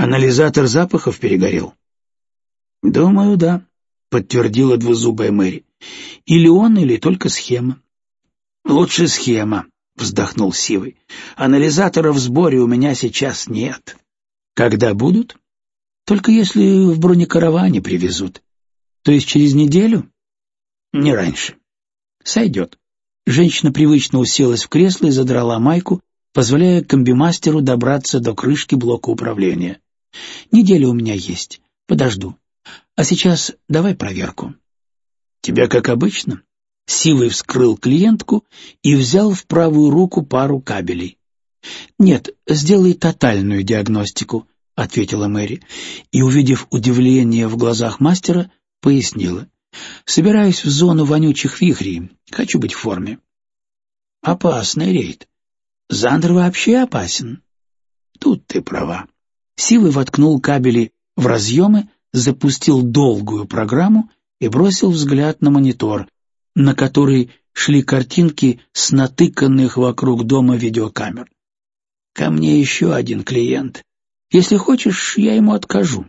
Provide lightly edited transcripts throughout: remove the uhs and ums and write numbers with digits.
Анализатор запахов перегорел? Думаю, да, подтвердила двузубая Мэри. Или он, или только схема. Лучше схема, вздохнул Сивый. Анализаторов в сборе у меня сейчас нет. Когда будут? Только если в бронекараване привезут. То есть через неделю? Не раньше. Сойдет. Женщина привычно уселась в кресло и задрала майку, позволяя комбимастеру добраться до крышки блока управления. Неделя у меня есть. Подожду. А сейчас давай проверку. Тебя как обычно? Сивый вскрыл клиентку и взял в правую руку пару кабелей. Нет, сделай тотальную диагностику, ответила Мэри, и, увидев удивление в глазах мастера, пояснила. Собираюсь в зону вонючих вихрей. Хочу быть в форме. Опасный рейд. Зандер вообще опасен. Тут ты права. Сивый воткнул кабели в разъемы, запустил долгую программу и бросил взгляд на монитор, на который шли картинки с натыканных вокруг дома видеокамер. Ко мне еще один клиент. Если хочешь, я ему откажу.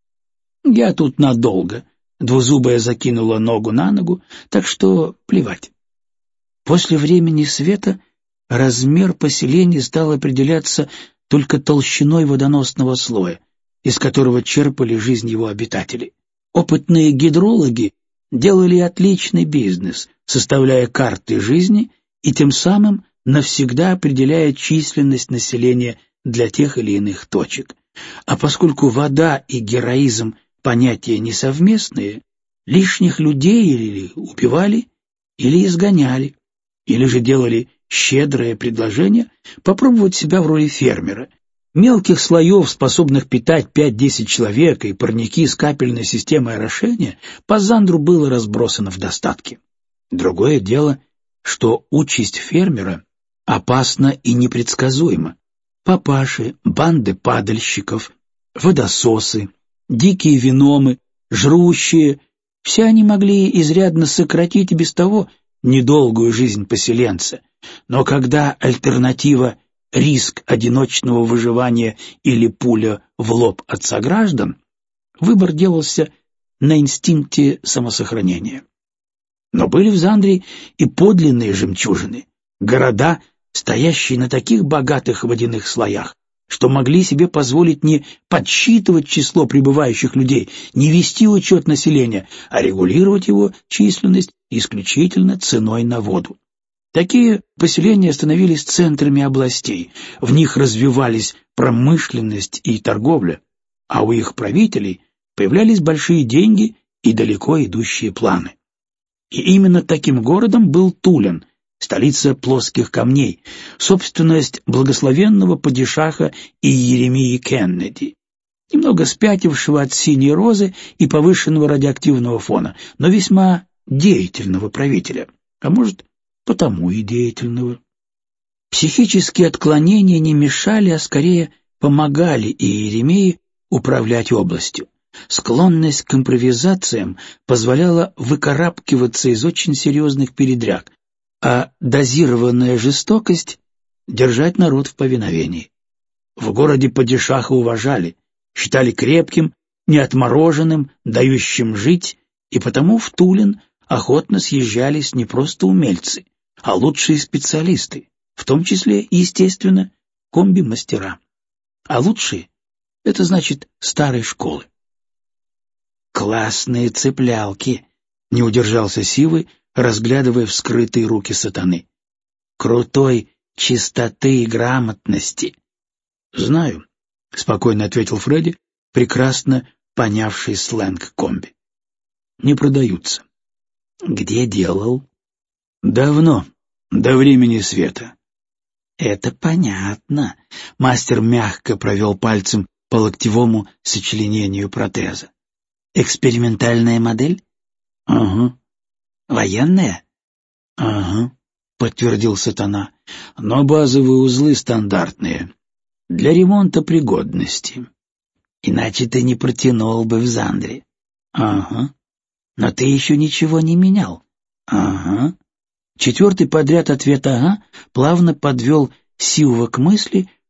Я тут надолго. Двузубая закинула ногу на ногу, так что плевать. После времени света размер поселения стал определяться только толщиной водоносного слоя, из которого черпали жизнь его обитателей. Опытные гидрологи делали отличный бизнес, составляя карты жизни и тем самым навсегда определяя численность населения для тех или иных точек. А поскольку вода и героизм понятия несовместные, лишних людей или убивали, или изгоняли, или же делали щедрое предложение попробовать себя в роли фермера. Мелких слоев, способных питать 5-10 человек, и парники с капельной системой орошения по Зандру было разбросано в достатке. Другое дело, что участь фермера опасна и непредсказуема. Папаши, банды падальщиков, водососы, дикие виномы, жрущие — все они могли изрядно сократить и без того недолгую жизнь поселенца. Но когда альтернатива — риск одиночного выживания или пуля в лоб от сограждан, выбор делался на инстинкте самосохранения. Но были в Зандре и подлинные жемчужины, города, стоящие на таких богатых водяных слоях, что могли себе позволить не подсчитывать число прибывающих людей, не вести учет населения, а регулировать его численность исключительно ценой на воду. Такие поселения становились центрами областей, в них развивались промышленность и торговля, а у их правителей появлялись большие деньги и далеко идущие планы. И именно таким городом был Тулен, столица плоских камней, собственность благословенного падишаха и Еремии Кеннеди, немного спятившего от синей розы и повышенного радиоактивного фона, но весьма деятельного правителя, а может, потому и деятельного. Психические отклонения не мешали, а скорее помогали Иеремии управлять областью. Склонность к импровизациям позволяла выкарабкиваться из очень серьезных передряг, а дозированная жестокость — держать народ в повиновении. В городе падишаха уважали, считали крепким, неотмороженным, дающим жить, и потому в Тулен охотно съезжались не просто умельцы, а лучшие специалисты, в том числе, естественно, комби-мастера. А лучшие — это значит старой школы. «Классные цеплялки!» — не удержался Сивый, разглядывая вскрытые руки сатаны. «Крутой чистоты и грамотности!» «Знаю», — спокойно ответил Фредди, прекрасно понявший сленг комби. «Не продаются». «Где делал?» «Давно, до времени света». «Это понятно», — мастер мягко провел пальцем по локтевому сочленению протеза. «Экспериментальная модель?» «Ага». «Военная?» «Ага», — подтвердил сатана, — «но базовые узлы стандартные, для ремонта пригодности». «Иначе ты не протянул бы в Зандре». «Ага». «Но ты еще ничего не менял». «Ага». Четвертый подряд ответ «ага» плавно подвел Сивова к мысли,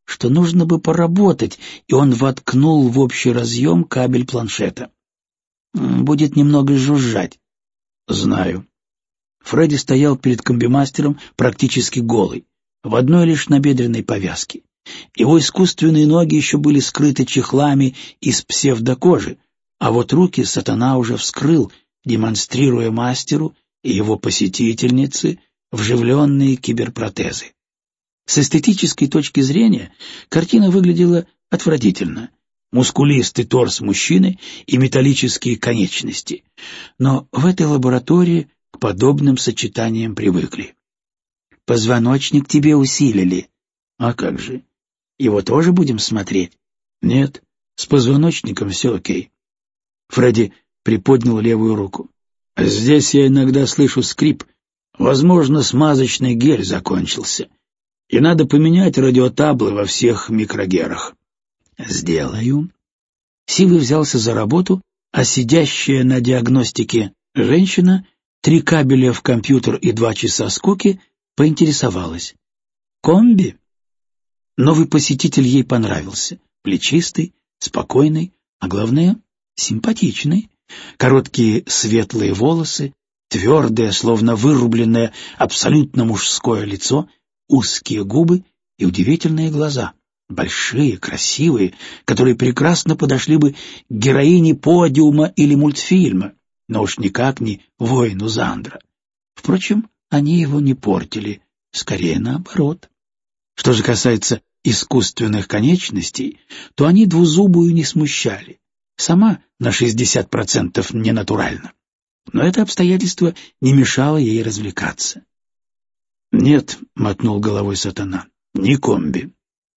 что нужно бы поработать, и он воткнул в общий разъем кабель планшета. «Будет немного жужжать». «Знаю». Фредди стоял перед комбимастером практически голый, в одной лишь набедренной повязке. Его искусственные ноги еще были скрыты чехлами из псевдокожи, а вот руки сатана уже вскрыл, демонстрируя мастеру и его посетительнице вживленные киберпротезы. С эстетической точки зрения картина выглядела отвратительно. Мускулистый торс мужчины и металлические конечности. Но в этой лаборатории к подобным сочетаниям привыкли. «Позвоночник тебе усилили». «А как же? Его тоже будем смотреть?» «Нет, с позвоночником все окей». Фредди приподнял левую руку. «Здесь я иногда слышу скрип. Возможно, смазочный гель закончился. И надо поменять радиотаблы во всех микрогерах». «Сделаю». Сивый взялся за работу, а сидящая на диагностике женщина, 3 кабеля в компьютер и 2 часа скуки, поинтересовалась. «Комби?» Новый посетитель ей понравился. Плечистый, спокойный, а главное, симпатичный. Короткие светлые волосы, твердое, словно вырубленное, абсолютно мужское лицо, узкие губы и удивительные глаза. Большие, красивые, которые прекрасно подошли бы к героине подиума или мультфильма, но уж никак не воину Зандра. Впрочем, они его не портили, скорее наоборот. Что же касается искусственных конечностей, то они двузубую не смущали. Сама на 60% ненатурально. Но это обстоятельство не мешало ей развлекаться. «Нет», — мотнул головой сатана, — «не комби».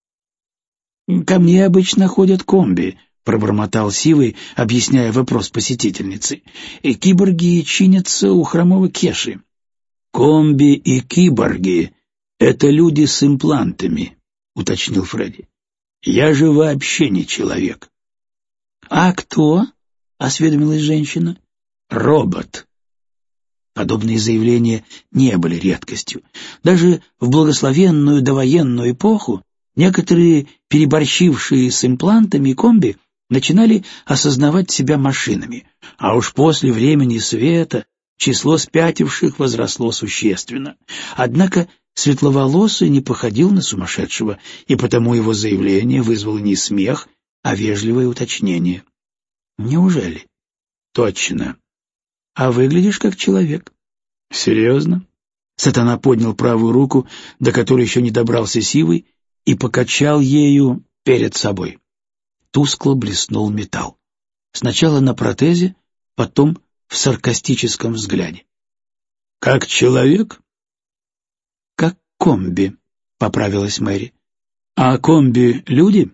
«Ко мне обычно ходят комби», — пробормотал Сивый, объясняя вопрос посетительницы. «Киборги чинятся у хромого Кеши». «Комби и киборги — это люди с имплантами», — уточнил Фредди. «Я же вообще не человек». «А кто?» — осведомилась женщина. «Робот». Подобные заявления не были редкостью. Даже в благословенную довоенную эпоху некоторые, переборщившие с имплантами комби, начинали осознавать себя машинами, а уж после времени света число спятивших возросло существенно. Однако светловолосый не походил на сумасшедшего, и потому его заявление вызвало не смех, а вежливое уточнение. «Неужели?» «Точно. А выглядишь как человек». «Серьезно?» Сатана поднял правую руку, до которой еще не добрался Сивый, и покачал ею перед собой. Тускло блеснул металл. Сначала на протезе, потом в саркастическом взгляде. «Как человек?» «Как комби», — поправилась Мэри. «А комби — люди?»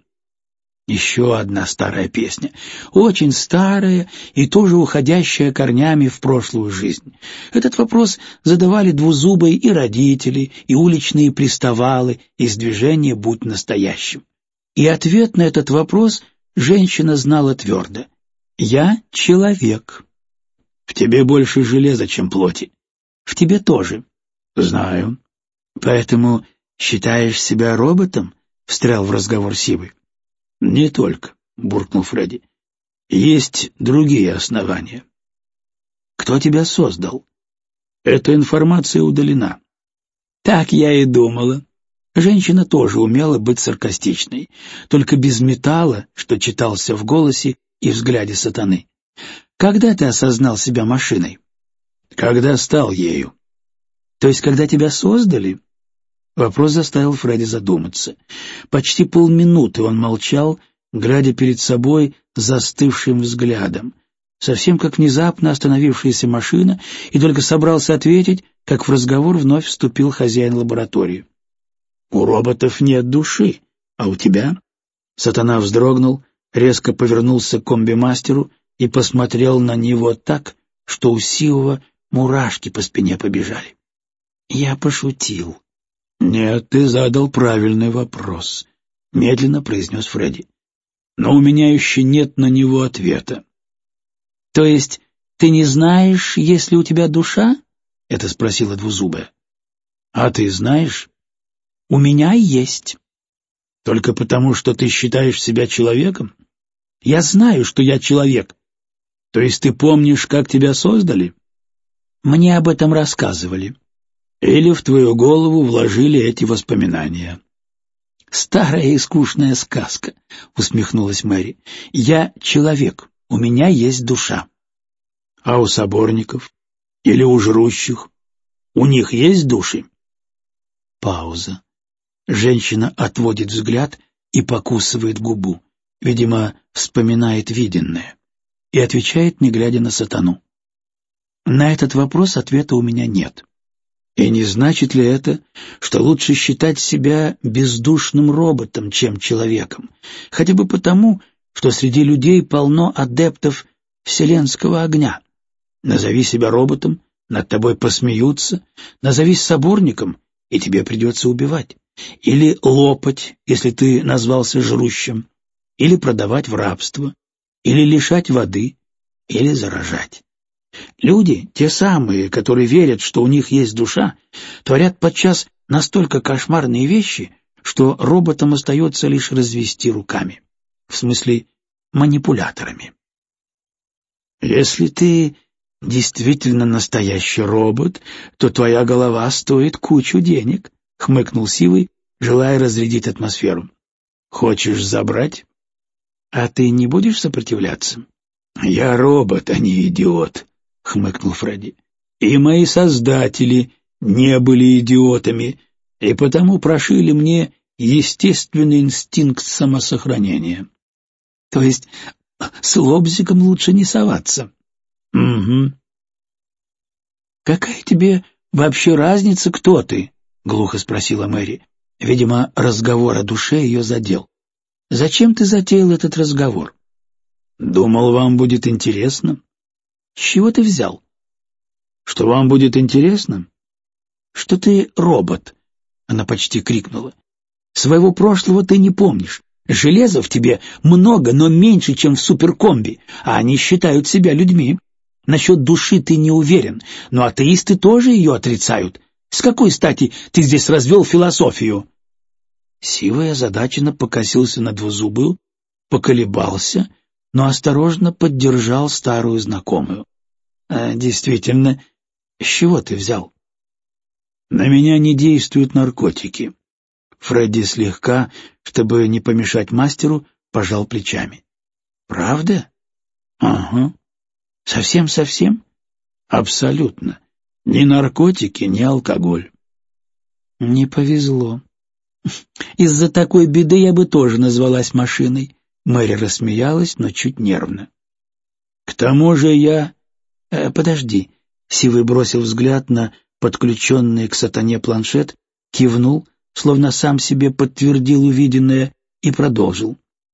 Еще одна старая песня, очень старая и тоже уходящая корнями в прошлую жизнь. Этот вопрос задавали двузубые и родители, и уличные приставалы из движения «Будь настоящим». И ответ на этот вопрос женщина знала твердо. «Я человек». «В тебе больше железа, чем плоти». «В тебе тоже». «Знаю». «Поэтому считаешь себя роботом?» — встрял в разговор Сивый. «Не только», — буркнул Фредди. «Есть другие основания». «Кто тебя создал?» «Эта информация удалена». «Так я и думала». Женщина тоже умела быть саркастичной, только без металла, что читался в голосе и взгляде сатаны. «Когда ты осознал себя машиной?» «Когда стал ею». «То есть, когда тебя создали?» Вопрос заставил Фредди задуматься. Почти полминуты он молчал, глядя перед собой застывшим взглядом, совсем как внезапно остановившаяся машина, и только собрался ответить, как в разговор вновь вступил хозяин лаборатории. «У роботов нет души, а у тебя?» Сатана вздрогнул, резко повернулся к комбимастеру и посмотрел на него так, что у Сивого мурашки по спине побежали. «Я пошутил». «Нет, ты задал правильный вопрос», — медленно произнес Фредди. «Но у меня еще нет на него ответа». «То есть ты не знаешь, есть ли у тебя душа?» — это спросила двузубая. «А ты знаешь?» «У меня есть». Только потому, что ты считаешь себя человеком? Я знаю, что я человек. То есть ты помнишь, как тебя создали? Мне об этом рассказывали. Или в твою голову вложили эти воспоминания. Старая и скучная сказка, усмехнулась Мэри. Я человек, у меня есть душа. А у соборников? Или у жрущих? У них есть души? Пауза. Женщина отводит взгляд и покусывает губу. Видимо, вспоминает виденное. И отвечает, не глядя на сатану. На этот вопрос ответа у меня нет. И не значит ли это, что лучше считать себя бездушным роботом, чем человеком? Хотя бы потому, что среди людей полно адептов вселенского огня. Назови себя роботом, над тобой посмеются, назовись соборником, и тебе придется убивать. Или лопать, если ты назвался жрущим, или продавать в рабство, или лишать воды, или заражать. Люди, те самые, которые верят, что у них есть душа, творят подчас настолько кошмарные вещи, что роботам остается лишь развести руками. В смысле, манипуляторами. Если ты действительно настоящий робот, то твоя голова стоит кучу денег, — хмыкнул Сивый, желая разрядить атмосферу. Хочешь забрать? А ты не будешь сопротивляться? Я робот, а не идиот, — хмыкнул Фредди. И мои создатели не были идиотами, и потому прошили мне естественный инстинкт самосохранения. То есть с лобзиком лучше не соваться? Угу. Какая тебе вообще разница, кто ты? — глухо спросила Мэри. Видимо, разговор о душе ее задел. Зачем ты затеял этот разговор? Думал, вам будет интересно. С чего ты взял? Что вам будет интересно? Что ты робот, она почти крикнула. Своего прошлого ты не помнишь. Железа в тебе много, но меньше, чем в суперкомби, а они считают себя людьми. Насчет души ты не уверен, но атеисты тоже ее отрицают. С какой стати ты здесь развел философию? Сивый озадаченно покосился на Двузубую, поколебался, но осторожно поддержал старую знакомую. Действительно, с чего ты взял? На меня не действуют наркотики. Фредди слегка, чтобы не помешать мастеру, пожал плечами. Правда? Ага. Совсем-совсем? Абсолютно. Ни наркотики, ни алкоголь. Не повезло. Из-за такой беды я бы тоже назвалась машиной. Мэри рассмеялась, но чуть нервно. К тому же я... Подожди. Сивый бросил взгляд на подключенный к сатане планшет, кивнул, словно сам себе подтвердил увиденное, и продолжил.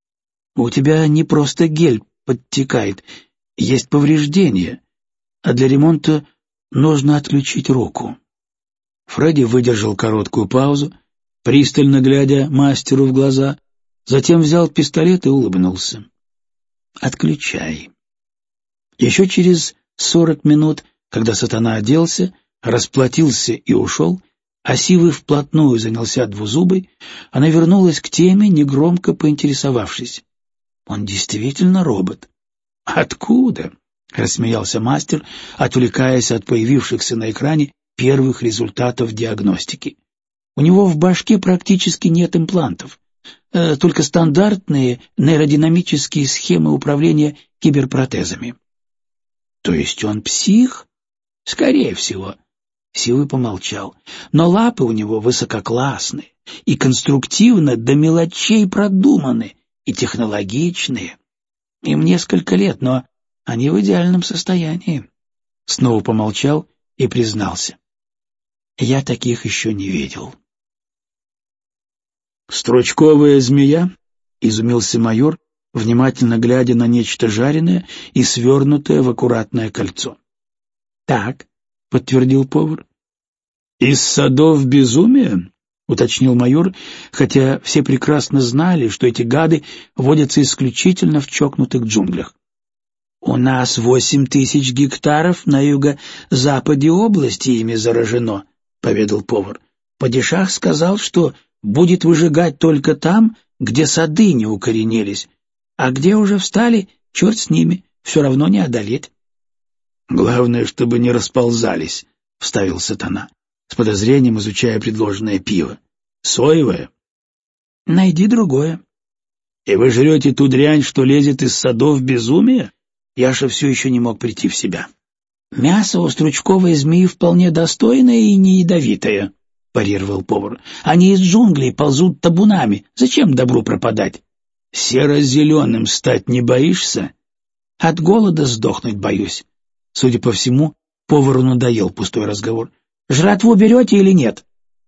У тебя не просто гель подтекает, есть повреждения, а для ремонта нужно отключить руку. Фредди выдержал короткую паузу, пристально глядя мастеру в глаза, затем взял пистолет и улыбнулся. «Отключай». Еще через 40 минут, когда сатана оделся, расплатился и ушел, а Сивый вплотную занялся Двузубой, она вернулась к теме, негромко поинтересовавшись. «Он действительно робот?» «Откуда?» — рассмеялся мастер, отвлекаясь от появившихся на экране первых результатов диагностики. «У него в башке практически нет имплантов, только стандартные нейродинамические схемы управления киберпротезами». «То есть он псих?» «Скорее всего». Сивый помолчал. «Но лапы у него высококлассные и конструктивно до мелочей продуманы и технологичные. Им несколько лет, но они в идеальном состоянии». Снова помолчал и признался. «Я таких еще не видел». «Стручковая змея?» — изумился майор, внимательно глядя на нечто жареное и свернутое в аккуратное кольцо. «Так», — подтвердил повар. «Из садов безумия?» — уточнил майор, хотя все прекрасно знали, что эти гады водятся исключительно в чокнутых джунглях. «У нас 8000 гектаров на юго-западе области ими заражено», — поведал повар. «Падишах сказал, что будет выжигать только там, где сады не укоренились, а где уже встали, черт с ними, все равно не одолеть. — Главное, чтобы не расползались, — вставил Сатана, с подозрением изучая предложенное пиво. — Соевое? — Найди другое. — И вы жрете ту дрянь, что лезет из садов безумия? Яша все еще не мог прийти в себя. — Мясо у стручковой змеи вполне достойное и не ядовитое, — парировал повар. — Они из джунглей ползут табунами. Зачем добру пропадать? — Серо-зеленым стать не боишься? — От голода сдохнуть боюсь. Судя по всему, повару надоел пустой разговор. — Жратву берете или нет?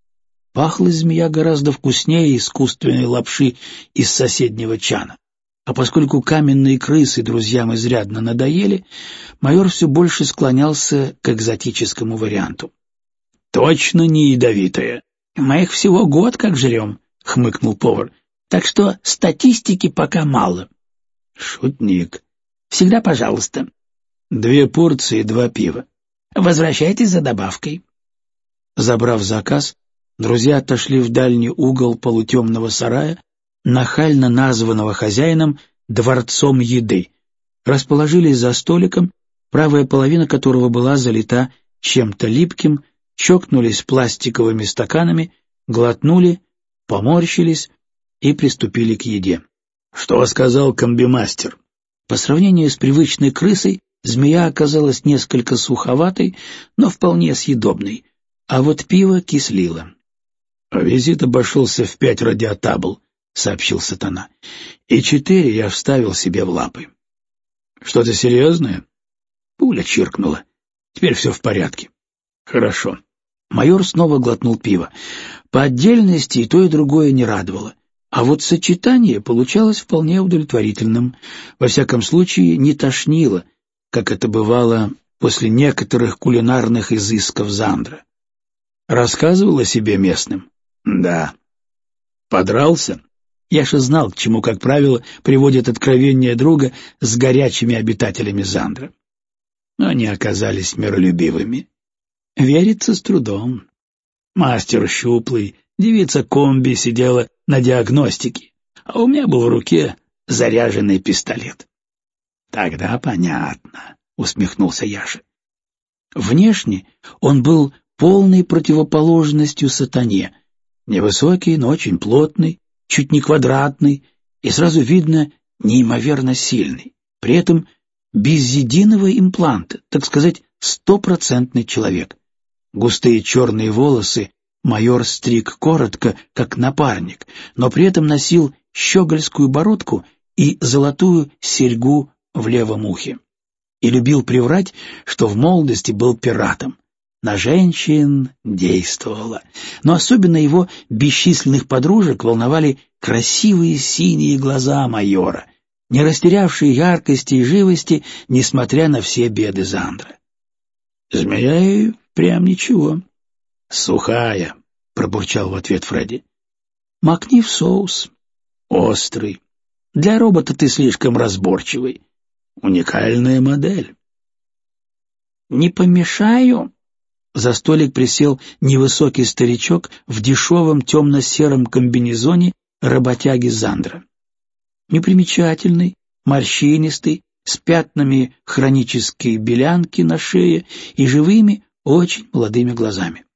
Пахла змея гораздо вкуснее искусственной лапши из соседнего чана. А поскольку каменные крысы друзьям изрядно надоели, майор все больше склонялся к экзотическому варианту. — Точно не ядовитая. — Мы их всего год как жрем, — хмыкнул повар. — Так что статистики пока мало. — Шутник. — Всегда пожалуйста. — 2 порции, 2 пива. — Возвращайтесь за добавкой. Забрав заказ, друзья отошли в дальний угол полутемного сарая, нахально названного хозяином «дворцом еды», расположились за столиком, правая половина которого была залита чем-то липким, чокнулись пластиковыми стаканами, глотнули, поморщились и приступили к еде. «Что сказал комбимастер?» По сравнению с привычной крысой, змея оказалась несколько суховатой, но вполне съедобной, а вот пиво кислило. «Визит обошелся в 5 радиотабл», — сообщил Сатана, — «и 4 я вставил себе в лапы». «Что-то серьезное?» Пуля чиркнула. «Теперь все в порядке». «Хорошо». Майор снова глотнул пиво. По отдельности и то, и другое не радовало. А вот сочетание получалось вполне удовлетворительным. Во всяком случае, не тошнило, как это бывало после некоторых кулинарных изысков Зандра. «Рассказывал о себе местным?» «Да». «Подрался?» Яша знал, к чему, как правило, приводят откровения друга с горячими обитателями Зандра. Но они оказались миролюбивыми. Верится с трудом. Мастер щуплый, девица комби сидела на диагностике, а у меня был в руке заряженный пистолет. «Тогда понятно», — усмехнулся Яша. Внешне он был полной противоположностью Сатане. Невысокий, но очень плотный, чуть не квадратный, и сразу видно неимоверно сильный. При этом без единого импланта, так сказать, 100% человек. Густые черные волосы майор стриг коротко, как напарник, но при этом носил щегольскую бородку и золотую серьгу в левом ухе. И любил приврать, что в молодости был пиратом. На женщин действовало, но особенно его бесчисленных подружек волновали красивые синие глаза майора, не растерявшие яркости и живости, несмотря на все беды Зандра. «Змея и прям ничего». «Сухая», — пробурчал в ответ Фредди. «Макни в соус». «Острый. Для робота ты слишком разборчивый. Уникальная модель». «Не помешаю?» За столик присел невысокий старичок в дешевом темно-сером комбинезоне работяги Зандра. Непримечательный, морщинистый, с пятнами хронической белянки на шее и живыми, очень молодыми глазами.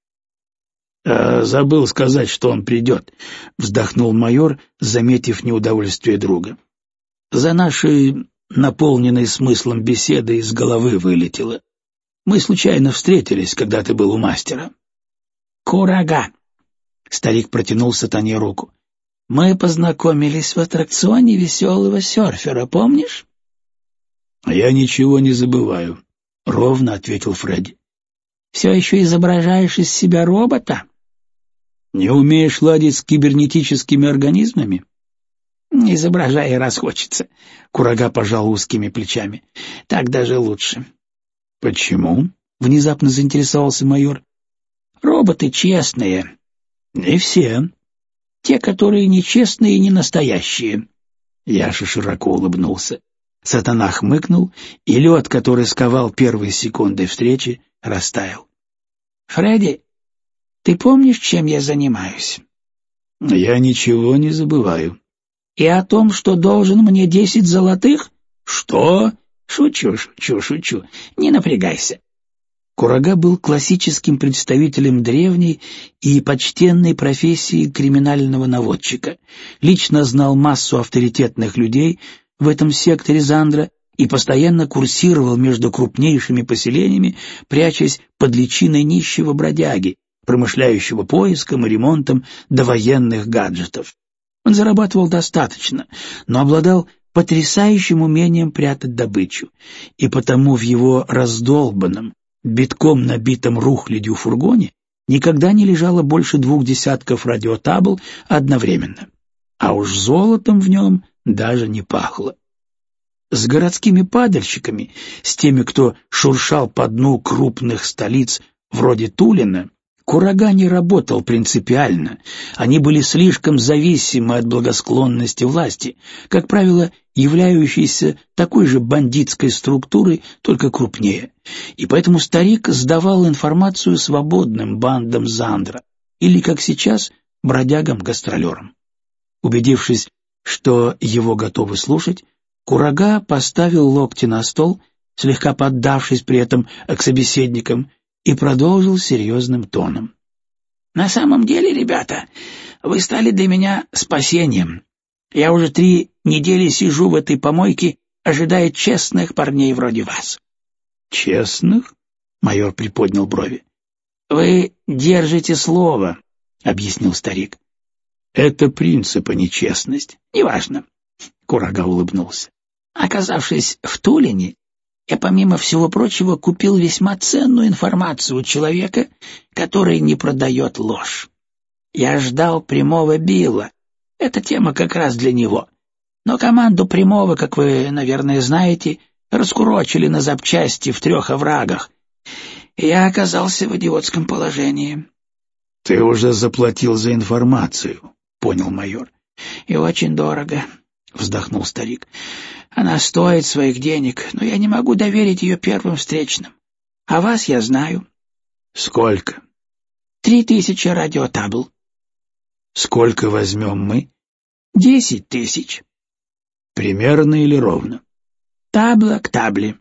«Забыл сказать, что он придет», — вздохнул майор, заметив неудовольствие друга. «За нашей наполненной смыслом беседы из головы вылетело. Мы случайно встретились, когда ты был у мастера». «Курага!» — старик протянул Сатане руку. «Мы познакомились в аттракционе веселого серфера, помнишь?» «Я ничего не забываю», — ровно ответил Фредди. «Все еще изображаешь из себя робота?» «Не умеешь ладить с кибернетическими организмами?» «Изображай, раз хочется», — Курага пожал узкими плечами. «Так даже лучше». «Почему?» — внезапно заинтересовался майор. «Роботы честные». «Не все. Те, которые нечестные и не настоящие». Яша широко улыбнулся. Сатана хмыкнул, и лед, который сковал первые секунды встречи, растаял. «Фредди, ты помнишь, чем я занимаюсь?» Я ничего не забываю. И о том, что должен мне 10 золотых? Что? Шучу. Не напрягайся. Курага был классическим представителем древней и почтенной профессии криминального наводчика, лично знал массу авторитетных людей в этом секторе Зандра и постоянно курсировал между крупнейшими поселениями, прячась под личиной нищего бродяги, промышляющего поиском и ремонтом довоенных гаджетов. Он зарабатывал достаточно, но обладал потрясающим умением прятать добычу, и потому в его раздолбанном, битком набитом рухлядью фургоне никогда не лежало больше 2 десятков радиотабл одновременно, а уж золотом в нем даже не пахло. С городскими падальщиками, с теми, кто шуршал по дну крупных столиц вроде Тулина, Курага не работал принципиально, они были слишком зависимы от благосклонности власти, как правило, являющейся такой же бандитской структурой, только крупнее, и поэтому старик сдавал информацию свободным бандам Зандра, или, как сейчас, бродягам-гастролерам. Убедившись, что его готовы слушать, Курага поставил локти на стол, слегка поддавшись при этом к собеседникам, и продолжил серьезным тоном. «На самом деле, ребята, вы стали для меня спасением. Я уже 3 недели сижу в этой помойке, ожидая честных парней вроде вас». «Честных?» — майор приподнял брови. «Вы держите слово», — объяснил старик. «Это принцип, а не честность». «Неважно», — Курага улыбнулся. «Оказавшись в Тулине, я, помимо всего прочего, купил весьма ценную информацию у человека, который не продает ложь. Я ждал Прямого Билла. Эта тема как раз для него. Но команду Прямого, как вы, наверное, знаете, раскурочили на запчасти в 3 оврагах. И я оказался в идиотском положении». «Ты уже заплатил за информацию», — понял майор. «И очень дорого», — вздохнул старик. «Она стоит своих денег, но я не могу доверить ее первым встречным. А вас я знаю». «Сколько?» 3000 радиотабл». «Сколько возьмем мы?» 10 000. «Примерно или ровно?» «Табла к табле».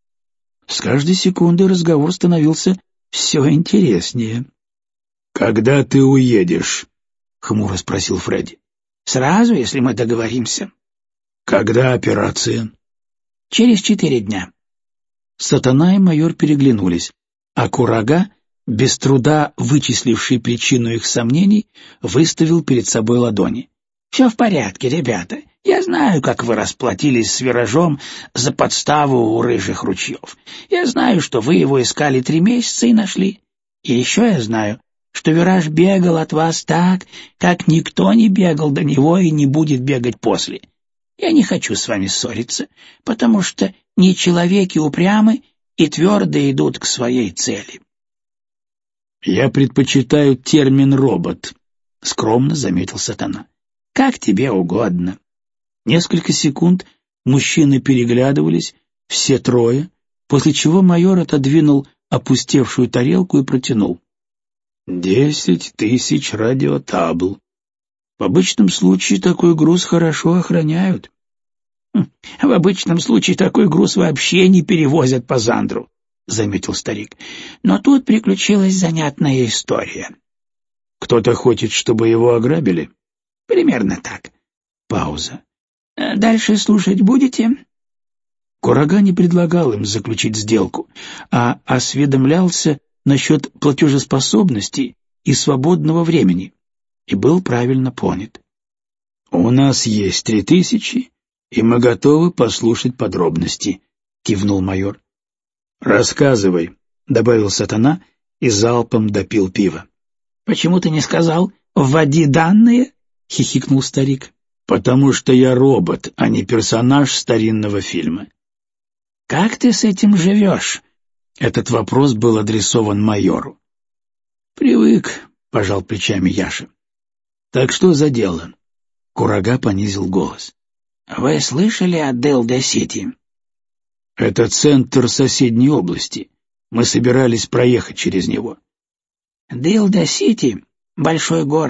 С каждой секундой разговор становился все интереснее. «Когда ты уедешь?» — хмуро спросил Фредди. «Сразу, если мы договоримся». «Когда операция?» «Через 4 дня». Сатана и майор переглянулись, а Курага, без труда вычисливший причину их сомнений, выставил перед собой ладони. «Все в порядке, ребята. Я знаю, как вы расплатились с Виражом за подставу у Рыжих ручьев. Я знаю, что вы его искали 3 месяца и нашли. И еще я знаю, что Вираж бегал от вас так, как никто не бегал до него и не будет бегать после. Я не хочу с вами ссориться, потому что не человеки упрямы и твердо идут к своей цели». «Я предпочитаю термин «робот», — скромно заметил Сатана. «Как тебе угодно». Несколько секунд мужчины переглядывались, все 3, после чего майор отодвинул опустевшую тарелку и протянул. 10 000 радиотабл. В обычном случае такой груз хорошо охраняют. В обычном случае такой груз вообще не перевозят по Зандру, — заметил старик. Но тут приключилась занятная история. Кто-то хочет, чтобы его ограбили? Примерно так. Пауза. Дальше слушать будете? Курага не предлагал им заключить сделку, а осведомлялся насчет платежеспособности и свободного времени, и был правильно понят. «У нас есть 3000, и мы готовы послушать подробности», — кивнул майор. «Рассказывай», — добавил Сатана и залпом допил пиво. «Почему ты не сказал «вводи данные»?» — хихикнул старик. «Потому что я робот, а не персонаж старинного фильма». «Как ты с этим живешь?» Этот вопрос был адресован майору. «Привык», — пожал плечами Яша. «Так что за дело?» Курага понизил голос. «Вы слышали о Делда-Сити?» «Это центр соседней области. Мы собирались проехать через него». «Делда-Сити — большой город,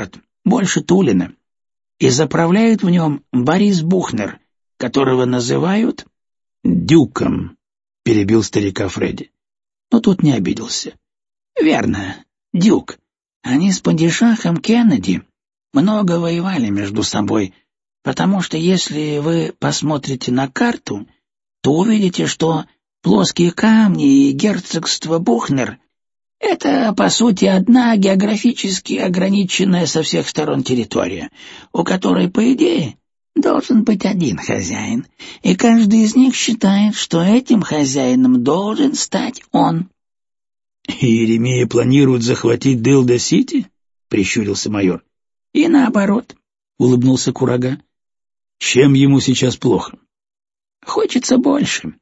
больше Тулина, и заправляет в нем Борис Бухнер, которого называют «Дюком», — перебил старика Фредди. Но тот не обиделся. «Верно, Дюк. Они с падишахом Кеннеди много воевали между собой, потому что если вы посмотрите на карту, то увидите, что плоские камни и герцогство Бухнер — это, по сути, одна географически ограниченная со всех сторон территория, у которой, по идее, должен быть один хозяин, и каждый из них считает, что этим хозяином должен стать он». «И Иеремия планирует захватить Дилда-Сити?» — прищурился майор. «И наоборот», — улыбнулся Курага. «Чем ему сейчас плохо?» «Хочется больше».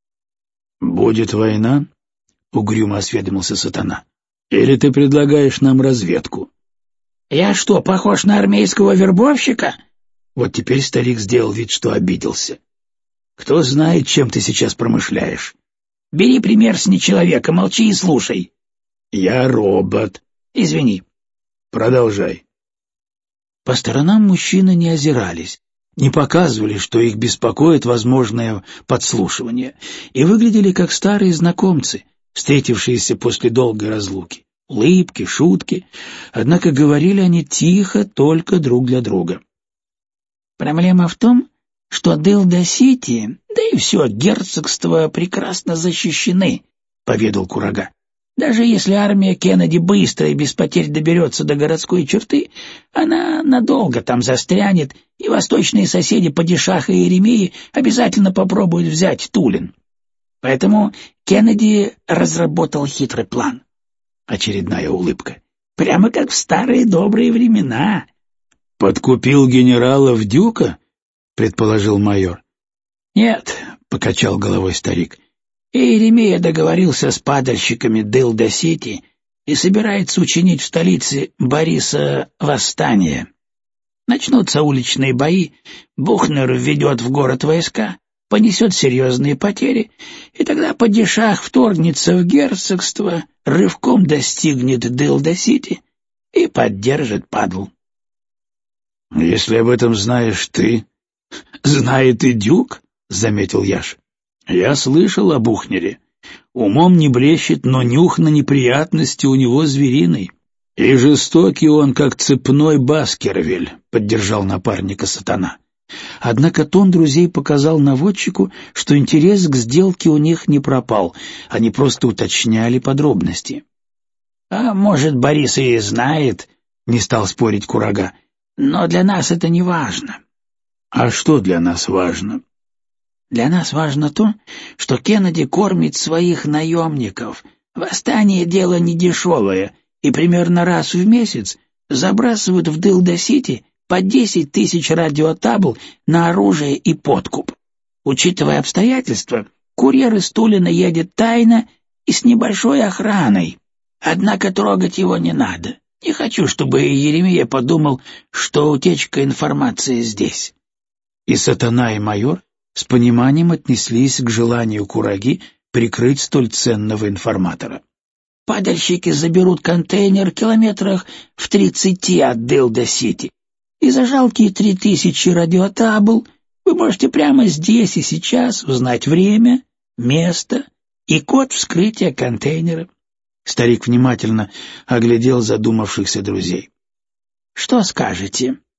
«Будет война?» — угрюмо осведомился Сатана. «Или ты предлагаешь нам разведку?» «Я что, похож на армейского вербовщика?» Вот теперь старик сделал вид, что обиделся. «Кто знает, чем ты сейчас промышляешь?» «Бери пример с нечеловека, молчи и слушай». «Я робот». «Извини». «Продолжай». По сторонам мужчины не озирались, не показывали, что их беспокоит возможное подслушивание, и выглядели как старые знакомцы, встретившиеся после долгой разлуки. Улыбки, шутки, однако говорили они тихо, только друг для друга. «Проблема в том, что Дилда-Сити, да и все герцогство прекрасно защищены», — поведал Курага. «Даже если армия Кеннеди быстро и без потерь доберется до городской черты, она надолго там застрянет, и восточные соседи падишаха и Иеремии обязательно попробуют взять Тулин. Поэтому Кеннеди разработал хитрый план». Очередная улыбка. «Прямо как в старые добрые времена». «Подкупил генералов Дюка?» — предположил майор. «Нет», — покачал головой старик. «Иеремия договорился с падальщиками Дилда-Сити и собирается учинить в столице Бориса восстание. Начнутся уличные бои, Бухнер введет в город войска, понесет серьезные потери, и тогда падишах вторгнется в герцогство, рывком достигнет Дилда-Сити и поддержит падл». «Если об этом знаешь ты, знает и Дюк», — заметил Яш. «Я слышал о Бухнере. Умом не блещет, но нюх на неприятности у него звериный. И жестокий он, как цепной Баскервиль», — поддержал напарника Сатана. Однако тон друзей показал наводчику, что интерес к сделке у них не пропал, они просто уточняли подробности. «А может, Борис и знает», — не стал спорить Курага, — «но для нас это не важно». «А что для нас важно?» «Для нас важно то, что Кеннеди кормит своих наемников. Восстание — дело недешевое, и примерно раз в месяц забрасывают в Дилда-Сити по 10 тысяч радиотабл на оружие и подкуп. Учитывая обстоятельства, курьер из Тулина едет тайно и с небольшой охраной. Однако трогать его не надо. Не хочу, чтобы Иеремия подумал, что утечка информации здесь». И Сатана, и майор с пониманием отнеслись к желанию Кураги прикрыть столь ценного информатора. «Падальщики заберут контейнер километрах в 30 от Дилда-Сити, и за жалкие 3000 радиотабл вы можете прямо здесь и сейчас узнать время, место и код вскрытия контейнера». Старик внимательно оглядел задумавшихся друзей. «Что скажете?»